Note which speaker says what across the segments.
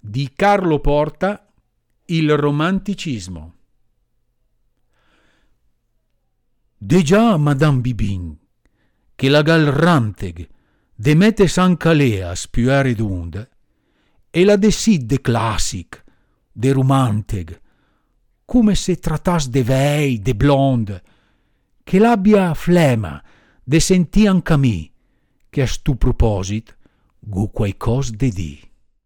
Speaker 1: di Carlo Porta, Il romanticismo. Deja Madame Bibin, che la galranteg demette San Calea a spiare d'onde, e la decide classic, de romanteg, come se trattas de vei, de blonde, che l'abbia flema de sentì anca mi, che a stu proposit gu quaicos de di.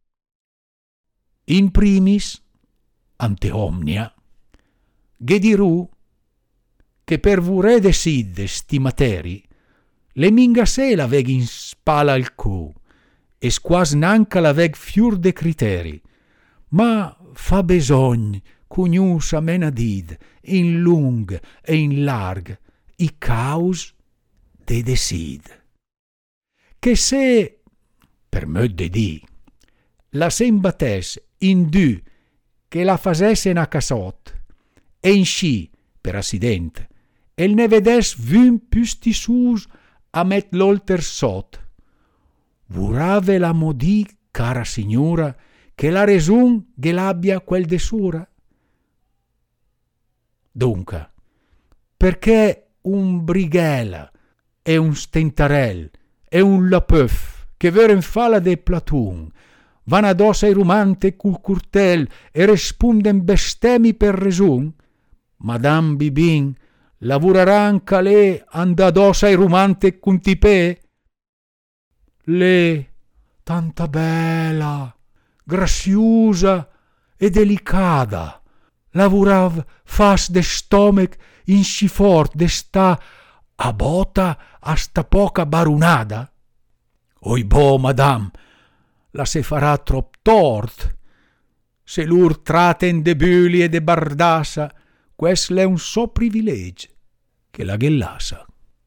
Speaker 1: In primis, ante omnia, ghe dirù che per vure decide sti materi le mingasè la veg in spala al cu e squas nanca la veg fiur de criteri, ma fa besogn cugnius a mena did in lung e in larg i caus de decid. Che se, per me de di, la se imbattès in du che la fasesse a casot e in sci per accident e ne vedès vun pusti sus a met l'olter sot. Vorave la modì, cara signora, che la resun che l'abbia quel de sura? Dunque, perché un brighella e un stentarel e un lapeuf che veren fala de Platun van addosso ai rumante cul curtel e responden bestemi per resun, Madame Bibin lavorerà anca lei andadosa ai rumante cun tipè? Le, tanta bella, graziusa e delicada, lavurav fas de stomach in sci fort de sta a bota a sta poca barunada? Oi bo, madame, la se farà trop tort. Se lur traten de buli e de bardassa, quest l'è un so privilegi che la ghellassa.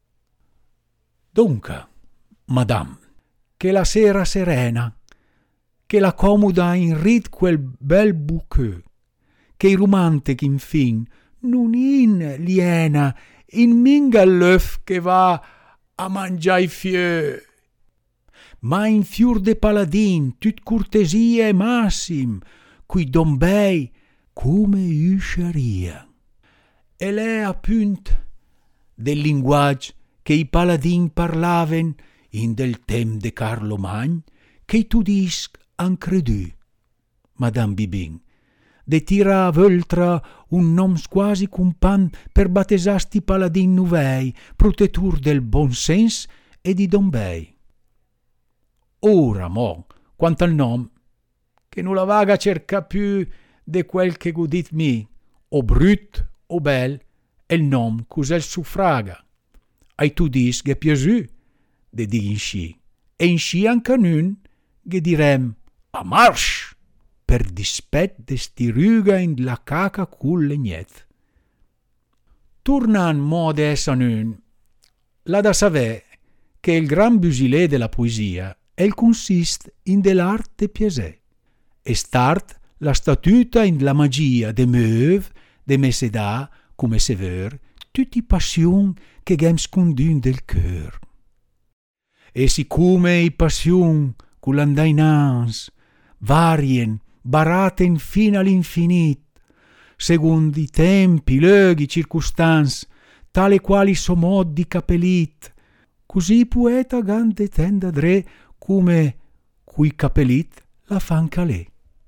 Speaker 1: Dunque, madame, che la sera serena, che la comoda in rit quel bel bouquet, che i rumante che infin non in liena in minga l'œuf che va a mangia i fieu, ma in fiur de paladin tut curtesia e massim, cui dombei come usceria. E l'è appunt del linguage che i paladin parlaven in del tem de Carlo Magn, che tu disc han credù, Madame Bibin, de tira a völtra un nom quasi cumpan per battesasti paladin nuvei, protettur del bon sens e di dombei. Ora, mo, quanto al nom, che non la vaga cerca più de quel che godit mi, o brut o bel, e il nom cus'è il suffraga. Ai tu dis che piaciù, de di in sci, e in sci anca nun, che direm a marsch, per dispet de sti ruga in la caca cul legnet. Turnan mode essa nun, la da savè che il gran busilè della poesia el consist in de l'arte piaser, e start la statuta in la magia de meuv, de mesedà, come se ver, tutti passion che ghem scundun del cœur. E siccome i passion cull'andainans varien, baraten fin all'infinit, secondo i tempi, luoghi, circunstans, tale quali so modi capelit, così poeta gante tenda dre come cui capelit la fan calè.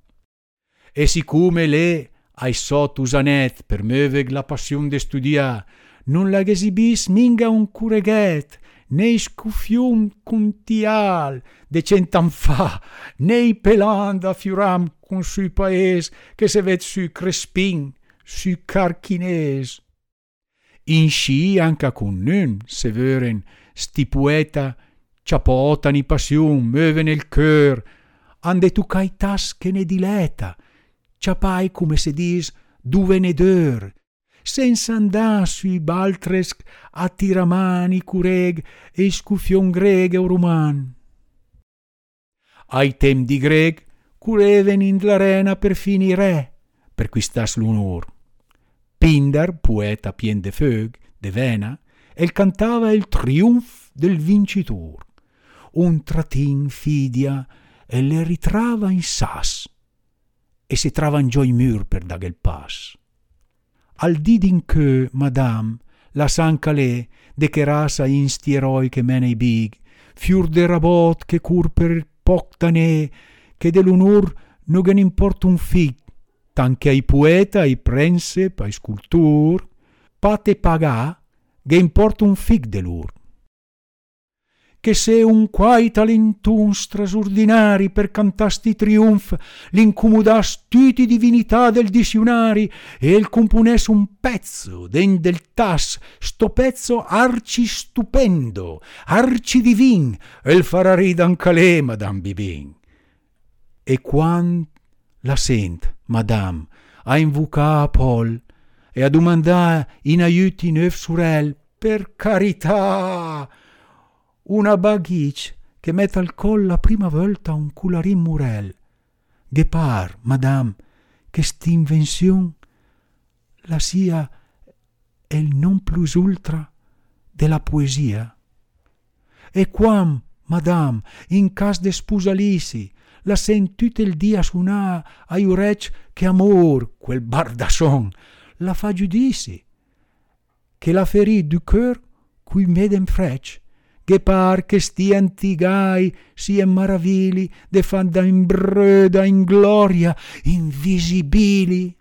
Speaker 1: E siccome le ai sot usanet per möveg la passion de studia, non la esibis minga un cureghet, né scuffium cuntial de cent'an fa, né pelanda fiuram con sui paes che se ved su Crespin, su Carchines. In sci anca con nun se veren sti poeta ciapotani passion, möven il cœur, ande tu caitas che ne dileta, ciapai come se dis du venedeur, senza andar sui baltresc a tiramani cureg e scuffion greg o roman. Ai tem di greg cureven in l'arena per fini re, per quistas l'unor. Pindar, poeta pien de feug, de vena, el cantava il triunf del vincitor. Un tratin fidia e le ritrava in sas, e se travangiò i mur per da quel pas. Al di din che, madame, la San Calais, de che rasa in sti eroi che mene i big, fiur de rabot che cur per poc danè, che dell'unur non gen importa un fig, tanche ai poeta, ai prensep, ai scultur, pate pagà, che importa un fig de lur. Che se un quai talentun strasordinari per cantasti triunf l'incumudas tutti divinità del dizionari e il compones un pezzo den del tas, sto pezzo arci stupendo, arci divin, e il farà ridan calè, madame Bibin. E quando la sent, madame, a invucà a Paul e a domandà in aiuti neuf sorelle, per carità, una baghic che mette al col la prima volta un cularin murel. Che par, madame, che st'invenzione la sia il non plus ultra della poesia. E quam, madame, in cas de spusalisi, la sent tutto il dia suonà ai urec che amor, quel bardasson, la fa giudici, che la ferì du cœur cui medem frec, che par che sti antigai sia maravili de fan da in breda in gloria invisibili.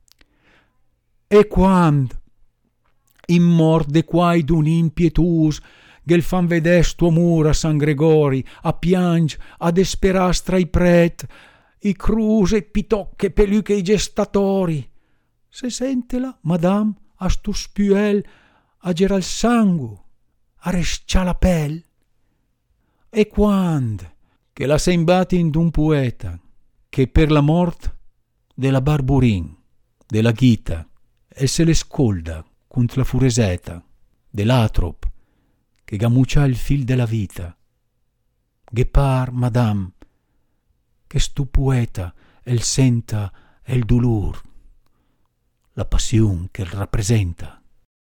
Speaker 1: E quando in mort de quai d'un impietus che fan vedè sto amor a San Gregori a piange a desperastra i pret i cruse pitocche peluche i gestatori se sentela madame a sto spiuel a gera il sangue a rescià la pel. E quando che la sembati in d'un poeta che per la mort della Barburin, della Ghita, e se le scolda contro la fureseta dell'Atrop che gamuccia il fil della vita. Che par, madame, che stu poeta el senta il dolor, la passione che il rappresenta.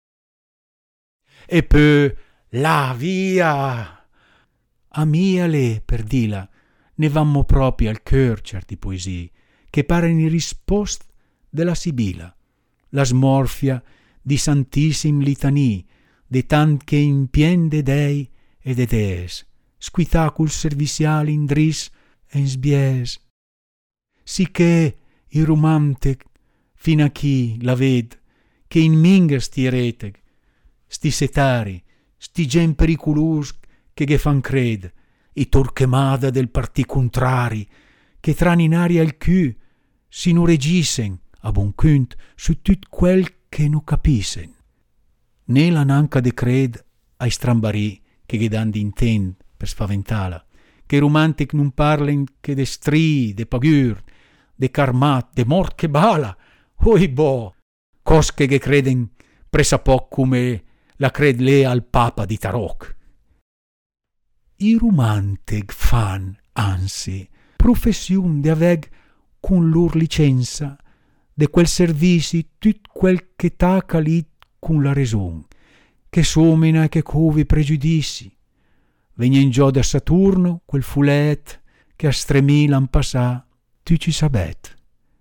Speaker 1: E poi la via! A miale, per dila, ne vammo proprio al cœur certi poesie, che pare in risposta della Sibila, la smorfia di santissimi litanii, de tant che in pien de dei e de dees, squitacul serviziali in dris e in sbies. Sicché i romantec, fin a chi la ved, che in minga sti eretec, sti setari, sti gen periculus che fan cred, i torquemada del partì contrari, che tran in aria il cù, si nu regisen, a bon cunt, su tut quel che nu capisen. Né la nanca de cred ai strambarì che dan d'intent per spaventala, che romantic non parlen che de stri, de pagur, de carmat, de mort che bala, oi bo, cosche che creden pressapoc come la cred lei al papa di Taroc. I romantic fan, anzi, profession de aveg con lor licenza de quel servisi tut quel che t'ha calit con la ragion, che somina e che covi pregiudizi. Vegna in giò da Saturno quel fulet che a 3000 an passà, tu ci sabet.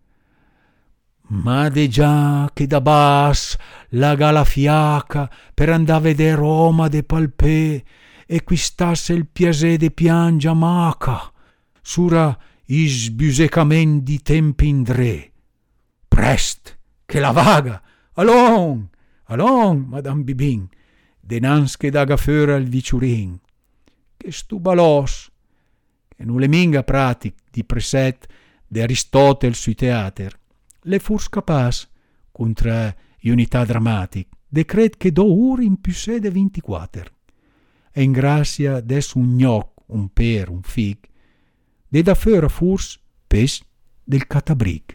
Speaker 1: Ma de già che da bas la gala fiaca per andà a vedere Roma de palpè e qui stasse il piasè de piangia maca, sura i sbusecament di tempi indrè. Prest, che la vaga, allon, madame Bibin, denans che daga föra il viciurin, che stu balos, che nu le minga pratic di preset de Aristotel sui teater, le furs capas, contra i unità dramatic, de cred che do ur in più sede 24, e in grazia des un gnoc, un per, un fig, de da föra furs pes del catabric.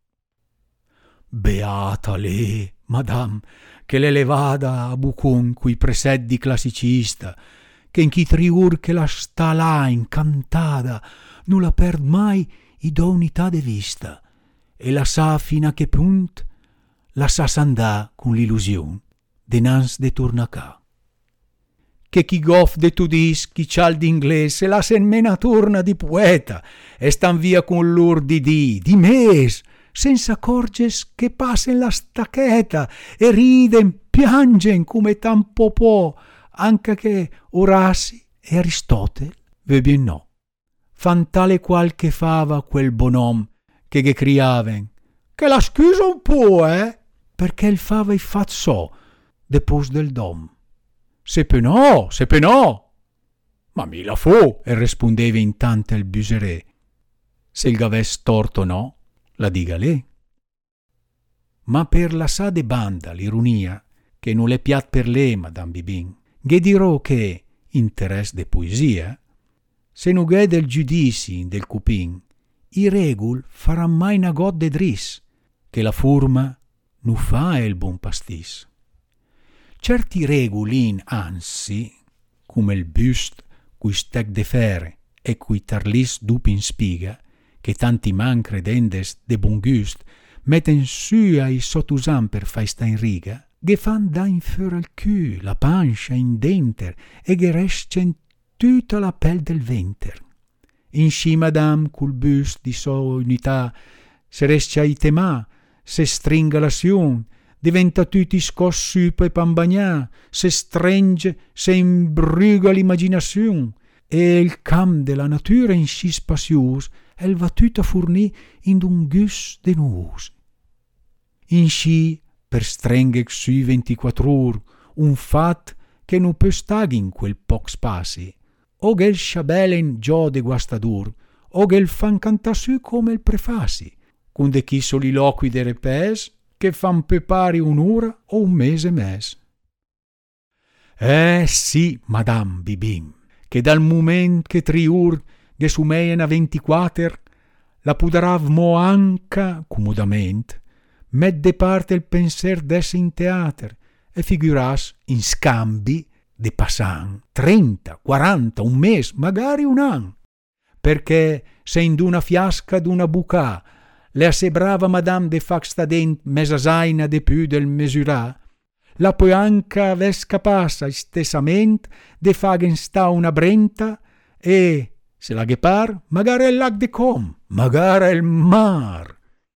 Speaker 1: Beata lei, madame, che le levada a bucon cui preseddi classicista, che in chi triur che la sta là incantada, non la perd mai i do unità de vista, e la sa fino a che punt la sa s'andà con l'illusion denans de tornacà. che chi goff de tudis, chi cial d'inglese, la sen mena turna di poeta, e stan via con lur di mes, senza accorges che passen la stacchetta, e riden, piangen come tampopò, anche che Orasi e Aristotele, ve bien no. Fan tale qual che fava quel bonom, che criaven, che la scusa un po', perché il fava i fazzò, depos del dom. Se penò. Ma mi la fu, e rispondeva intanto il buserè. Se il gaves torto no, la diga lei. Ma per la sa de banda l'ironia, che non le piat per lei, Madame Bibin, ghe dirò che, interesse de poesia, se non ghè del giudizi del cupin, i regul farà mai una god de dris, che la forma nu fa il buon pastis. Certi regulin anzi, come il bust cui stec de fer e cui tarlis dupin spiga, che tanti man credendes de bon gust metten su ai sottusan per fai sta in riga, che fan da in før al cul, la pancia in denter e che rescen tutta la pel del venter. In sci madame cul bust di sua unità se rescia i temà, se stringa la sion, diventa tutti scossu per pambagnà, se stringe, se imbruga l'immaginazione, e il cam della natura in sci spazius el va tutta fornì in un gus de nuus. In sci, per strenghe sui 24 ore, un fat che non può stare in quel poc spasi, o che il sciabelen giò de guastadur, o che il fan canta su come il prefasi, con de chi soliloqui de repes, che fan pepari un'ora o un mese. Sì, Madame Bibin, che dal moment che triur che sumeien a 24, la puderav mo anca, comodament, met de parte il penser d'esse in teater, e figuras in scambi de passan 30, 40, un mes, magari un an, perché se in d'una fiasca d'una bucà le assebrava Madame de Faxtadent mesasaina de più del mesurà, la poi anca vesca passa istessament de fagen sta una brenta e, se la par, magari il lac de Com, magari il mar.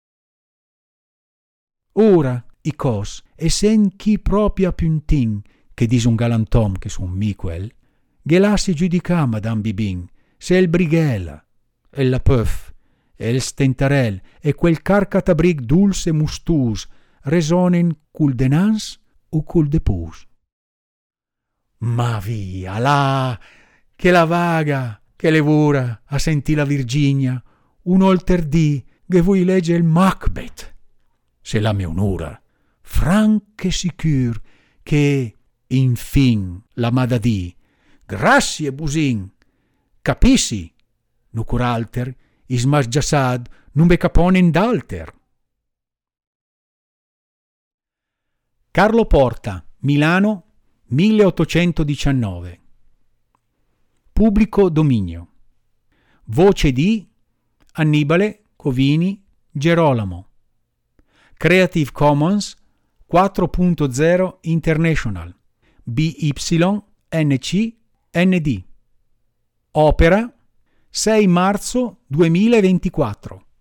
Speaker 1: Ora, i cos, e sen chi propria puntin, che dis un galantom che son mi quel, che lassi giudicà Madame Bibin, se il brighella, e la puff, e il stentarel, e quel carcatabrig dulce mustus, resonen cul denans o cul depus. Ma via, là, che la vaga, che le vura, a sentì la Virginia, un olterdì, che vuoi legge il Macbeth. Se la mia onura, franche sicur, che, infin, la madadì, grazie busin, capissi, nucuralter, ismas giassad, non be caponen d'alter. Carlo Porta, Milano, 1819. Pubblico dominio. Voce di Annibale Covini Gerolamo. Creative Commons 4.0 International. BY-NC ND. Opera 6 marzo 2024.